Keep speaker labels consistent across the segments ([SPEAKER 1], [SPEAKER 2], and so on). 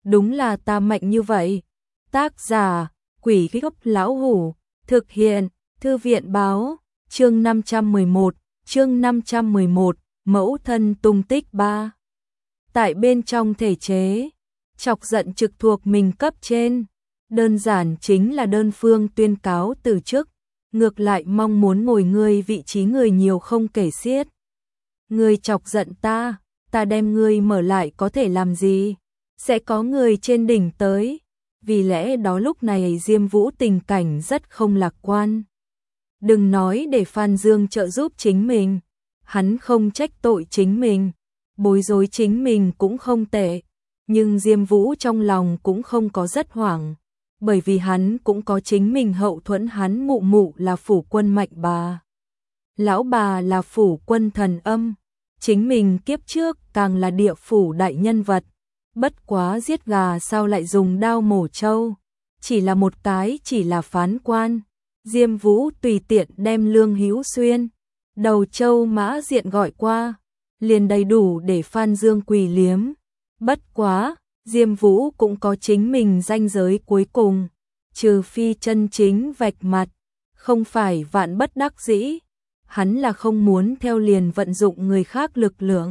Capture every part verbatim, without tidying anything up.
[SPEAKER 1] đúng là ta mạnh như vậy. Tác giả, Quỷ Gốc Lão Hủ, thực hiện, Thư viện báo, chương năm trăm mười một, chương năm trăm mười một, mẫu thân tung tích ba. Tại bên trong thể chế, chọc giận trực thuộc mình cấp trên, đơn giản chính là đơn phương tuyên cáo từ chức, ngược lại mong muốn ngồi ngươi vị trí người nhiều không kể xiết. Ngươi chọc giận ta, ta đem ngươi mở lại có thể làm gì? Sẽ có người trên đỉnh tới. Vì lẽ đó lúc này Diêm Vũ tình cảnh rất không lạc quan. Đừng nói để Phan Dương trợ giúp chính mình, hắn không trách tội chính mình, bối rối chính mình cũng không tệ, nhưng Diêm Vũ trong lòng cũng không có rất hoảng, bởi vì hắn cũng có chính mình hậu thuẫn, hắn mụ mụ là phủ quân Mạnh bà, lão bà là phủ quân Thần Âm, chính mình kiếp trước càng là địa phủ đại nhân vật. Bất quá giết gà sao lại dùng đao mổ trâu, chỉ là một cái chỉ là phán quan. Diêm Vũ tùy tiện đem Lương Hữu Xuyên, Đầu Châu Mã Diện gọi qua, liền đầy đủ để Phan Dương quỳ liếm. Bất quá, Diêm Vũ cũng có chính mình ranh giới cuối cùng, trừ phi chân chính vạch mặt, không phải vạn bất đắc dĩ, hắn là không muốn theo liền vận dụng người khác lực lượng.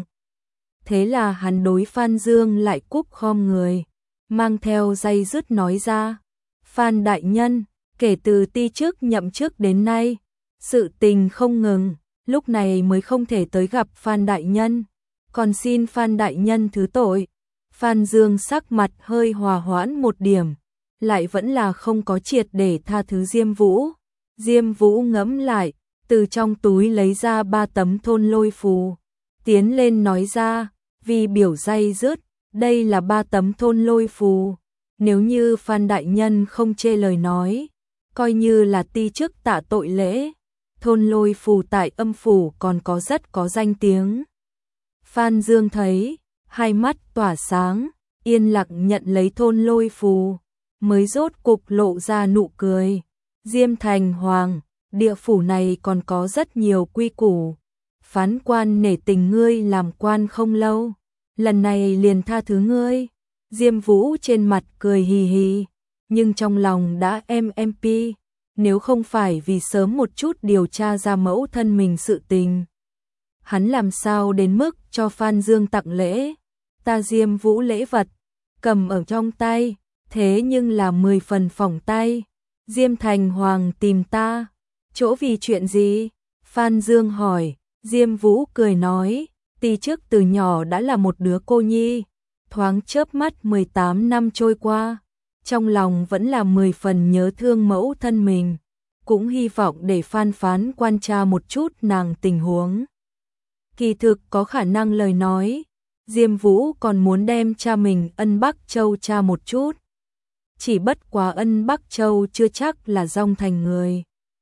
[SPEAKER 1] Thế là hắn đối Phan Dương lại cúp khom người, mang theo day dứt nói ra, Phan đại nhân, kể từ ti chức nhậm chức đến nay, sự tình không ngừng, lúc này mới không thể tới gặp Phan đại nhân, còn xin Phan đại nhân thứ tội. Phan Dương sắc mặt hơi hòa hoãn một điểm, lại vẫn là không có triệt để tha thứ Diêm Vũ. Diêm Vũ ngẫm lại, từ trong túi lấy ra ba tấm thôn lôi phù, tiến lên nói ra, vì biểu day dứt, đây là ba tấm thôn lôi phù, nếu như Phan đại nhân không chê lời nói, coi như là ti chức tạ tội lễ, thôn lôi phù tại âm phủ còn có rất có danh tiếng. Phan Dương thấy, hai mắt tỏa sáng, yên lặng nhận lấy thôn lôi phù, mới rốt cục lộ ra nụ cười. Diêm Thành Hoàng, địa phủ này còn có rất nhiều quy củ, phán quan nể tình ngươi làm quan không lâu, lần này liền tha thứ ngươi. Diêm Vũ trên mặt cười hì hì, nhưng trong lòng đã em em pi, nếu không phải vì sớm một chút điều tra ra mẫu thân mình sự tình, hắn làm sao đến mức cho Phan Dương tặng lễ. Ta Diêm Vũ lễ vật cầm ở trong tay, thế nhưng là mười phần phỏng tay. Diêm Thành Hoàng tìm ta, chỗ vì chuyện gì? Phan Dương hỏi. Diêm Vũ cười nói, ti chức từ nhỏ đã là một đứa cô nhi, thoáng chớp mắt mười tám năm trôi qua, trong lòng vẫn là mười phần nhớ thương mẫu thân mình, cũng hy vọng để Phan phán quan tra một chút nàng tình huống. Kỳ thực có khả năng lời nói, Diêm Vũ còn muốn đem cha mình Ân Bắc Châu tra một chút. Chỉ bất quá Ân Bắc Châu chưa chắc là dòng thành người.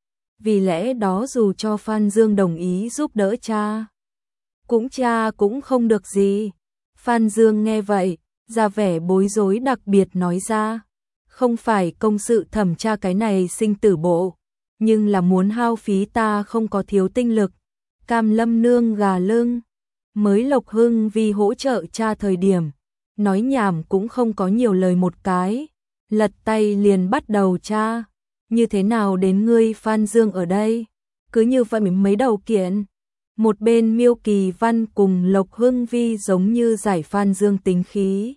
[SPEAKER 1] Vì lẽ đó dù cho Phan Dương đồng ý giúp đỡ cha, cũng cha cũng không được gì. Phan Dương nghe vậy, ra vẻ bối rối đặc biệt nói ra, không phải công sự thẩm tra cái này sinh tử bộ, nhưng là muốn hao phí ta không có thiếu tinh lực, cam lâm nương gà lưng. Mới Lộc Hưng vì hỗ trợ cha thời điểm, nói nhảm cũng không có nhiều lời một cái, lật tay liền bắt đầu tra. Như thế nào đến ngươi Phan Dương ở đây? Cứ như vậy mấy đầu kiện. Một bên Miêu Kỳ Văn cùng Lộc Hưng Vi giống như giải Phan Dương tính khí,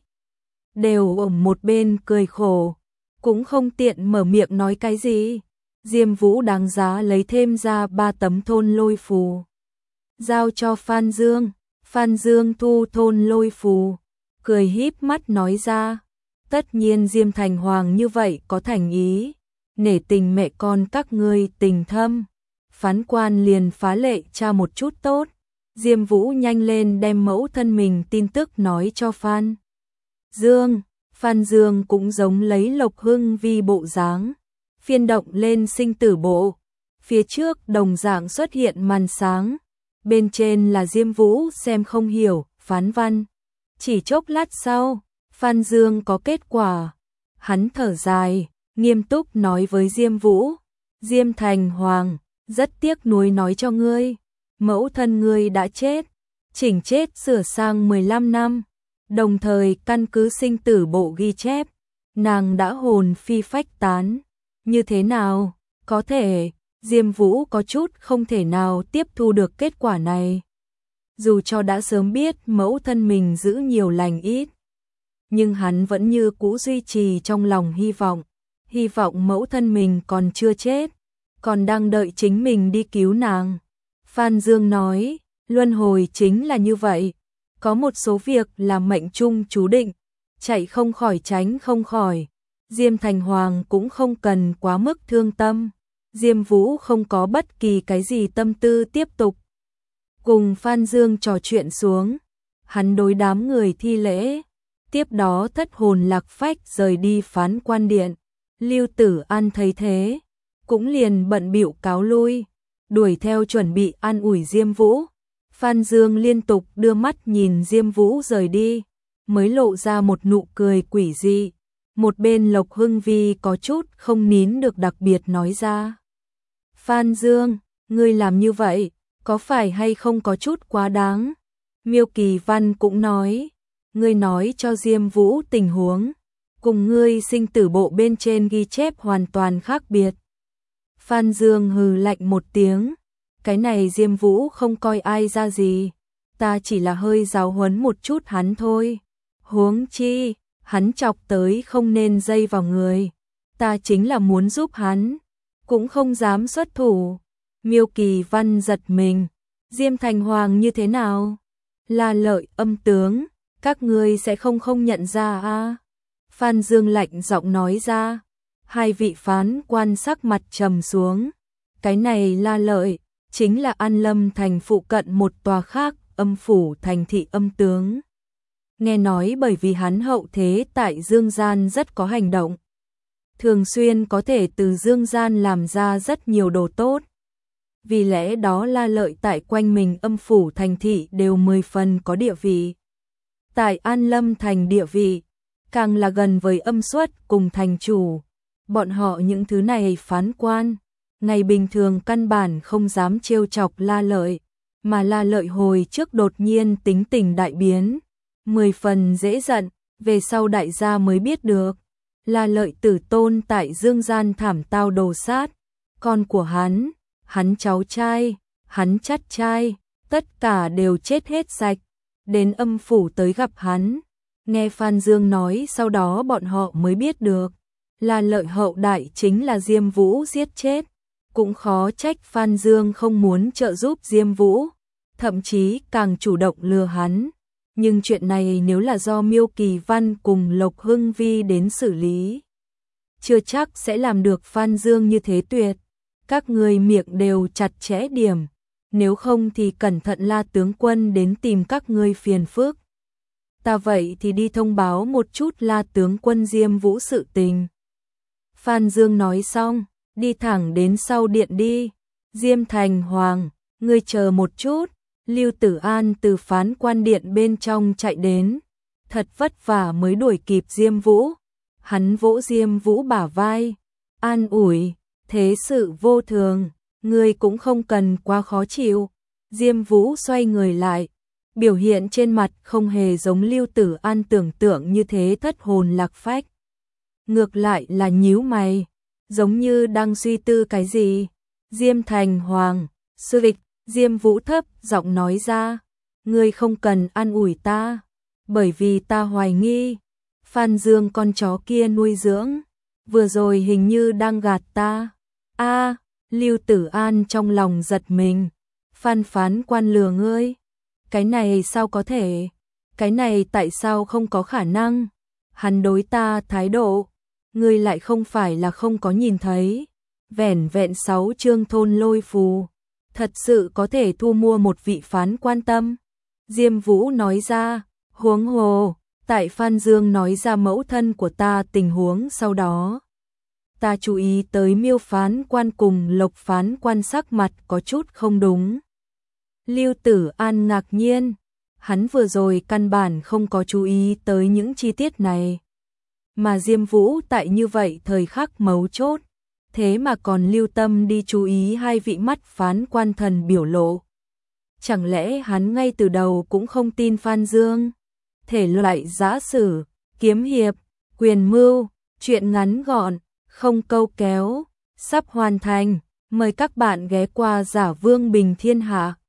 [SPEAKER 1] đều ở một bên cười khổ, cũng không tiện mở miệng nói cái gì. Diêm Vũ đáng giá lấy thêm ra ba tấm thôn lôi phù, giao cho Phan Dương. Phan Dương thu thôn lôi phù, cười híp mắt nói ra, tất nhiên Diêm Thành Hoàng như vậy có thành ý, nể tình mẹ con các ngươi tình thâm, phán quan liền phá lệ tra một chút tốt. Diêm Vũ nhanh lên đem mẫu thân mình tin tức nói cho Phan Dương. Phan Dương cũng giống lấy Lộc Hưng Vi bộ dáng, phiên động lên sinh tử bộ, phía trước đồng dạng xuất hiện màn sáng, bên trên là Diêm Vũ xem không hiểu phán văn. Chỉ chốc lát sau, Phan Dương có kết quả, hắn thở dài, nghiêm túc nói với Diêm Vũ, Diêm Thành Hoàng, rất tiếc nuối nói cho ngươi, mẫu thân ngươi đã chết, chỉnh chết sửa sang mười lăm năm, Đồng thời căn cứ sinh tử bộ ghi chép, nàng đã hồn phi phách tán. Như thế nào? Có thể, Diêm Vũ có chút không thể nào tiếp thu được kết quả này. Dù cho đã sớm biết mẫu thân mình giữ nhiều lành ít, nhưng hắn vẫn như cũ duy trì trong lòng hy vọng. Hy vọng mẫu thân mình còn chưa chết, còn đang đợi chính mình đi cứu nàng. Phan Dương nói, luân hồi chính là như vậy. Có một số việc là mệnh trung chú định, chạy không khỏi tránh không khỏi. Diêm Thành Hoàng cũng không cần quá mức thương tâm. Diêm Vũ không có bất kỳ cái gì tâm tư tiếp tục cùng Phan Dương trò chuyện xuống. Hắn đối đám người thi lễ, tiếp đó thất hồn lạc phách rời đi Phán Quan Điện. Lưu Tử An thấy thế, cũng liền bận bịu cáo lui, đuổi theo chuẩn bị an ủi Diêm Vũ. Phan Dương liên tục đưa mắt nhìn Diêm Vũ rời đi, mới lộ ra một nụ cười quỷ dị. Một bên Lộc Hưng Vi có chút không nín được đặc biệt nói ra. Phan Dương, ngươi làm như vậy, có phải hay không có chút quá đáng? Miêu Kỳ Văn cũng nói, ngươi nói cho Diêm Vũ tình huống, cùng ngươi sinh tử bộ bên trên ghi chép hoàn toàn khác biệt. Phan Dương hừ lạnh một tiếng, cái này Diêm Vũ không coi ai ra gì, ta chỉ là hơi giáo huấn một chút hắn thôi. Huống chi, hắn chọc tới không nên dây vào người, ta chính là muốn giúp hắn, cũng không dám xuất thủ. Miêu Kỳ Văn giật mình, Diêm Thành Hoàng như thế nào? Là Lợi Âm tướng, các ngươi sẽ không không nhận ra à? Phan Dương lạnh giọng nói ra. Hai vị phán quan sắc mặt trầm xuống. Cái này La Lợi, chính là An Lâm thành phụ cận một tòa khác, âm phủ thành thị âm tướng. Nghe nói bởi vì hắn hậu thế tại Dương Gian rất có hành động, thường xuyên có thể từ Dương Gian làm ra rất nhiều đồ tốt. Vì lẽ đó La Lợi tại quanh mình âm phủ thành thị đều mười phần có địa vị. Tại An Lâm thành địa vị, càng là gần với âm xuất cùng thành chủ. Bọn họ những thứ này phán quan, ngày bình thường căn bản không dám trêu chọc La Lợi, mà La Lợi hồi trước đột nhiên tính tình đại biến, mười phần dễ giận, về sau đại gia mới biết được. La Lợi tử tôn tại Dương Gian thảm tao đồ sát, con của hắn, hắn cháu trai, hắn chắt trai, tất cả đều chết hết sạch, đến âm phủ tới gặp hắn. Nghe Phan Dương nói sau đó bọn họ mới biết được, La Lợi hậu đại chính là Diêm Vũ giết chết. Cũng khó trách Phan Dương không muốn trợ giúp Diêm Vũ, thậm chí càng chủ động lừa hắn. Nhưng chuyện này nếu là do Miêu Kỳ Văn cùng Lộc Hưng Vi đến xử lý, chưa chắc sẽ làm được Phan Dương như thế tuyệt. Các người miệng đều chặt chẽ điểm, nếu không thì cẩn thận La tướng quân đến tìm các ngươi phiền phức. Ta vậy thì đi thông báo một chút La tướng quân Diêm Vũ sự tình. Phan Dương nói xong, đi thẳng đến sau điện đi. Diêm Thành Hoàng, ngươi chờ một chút. Lưu Tử An từ Phán Quan Điện bên trong chạy đến, thật vất vả mới đuổi kịp Diêm Vũ. Hắn vỗ Diêm Vũ bả vai, an ủi, thế sự vô thường, ngươi cũng không cần quá khó chịu. Diêm Vũ xoay người lại, biểu hiện trên mặt không hề giống Lưu Tử An tưởng tượng như thế thất hồn lạc phách. Ngược lại là nhíu mày, giống như đang suy tư cái gì. Diêm Thành Hoàng, sư vịch, Diêm Vũ thấp giọng nói ra, ngươi không cần an ủi ta, bởi vì ta hoài nghi, Phan Dương con chó kia nuôi dưỡng, vừa rồi hình như đang gạt ta. A, Lưu Tử An trong lòng giật mình, Phan phán quan lừa ngươi, cái này sao có thể, cái này tại sao không có khả năng, hắn đối ta thái độ, ngươi lại không phải là không có nhìn thấy, vẻn vẹn sáu chương thôn lôi phù. Thật sự có thể thu mua một vị phán quan tâm. Diêm Vũ nói ra, huống hồ, tại Phan Dương nói ra mẫu thân của ta tình huống sau đó. Ta chú ý tới Miêu phán quan cùng Lộc phán quan sắc mặt có chút không đúng. Lưu Tử An ngạc nhiên, hắn vừa rồi căn bản không có chú ý tới những chi tiết này. Mà Diêm Vũ tại như vậy thời khắc mấu chốt, thế mà còn lưu tâm đi chú ý hai vị mắt phán quan thần biểu lộ. Chẳng lẽ hắn ngay từ đầu cũng không tin Phan Dương? thể loại giã sử, kiếm hiệp, quyền mưu, truyện ngắn gọn, không câu kéo, sắp hoàn thành. Mời các bạn ghé qua Giả Vương Bình Thiên Hạ.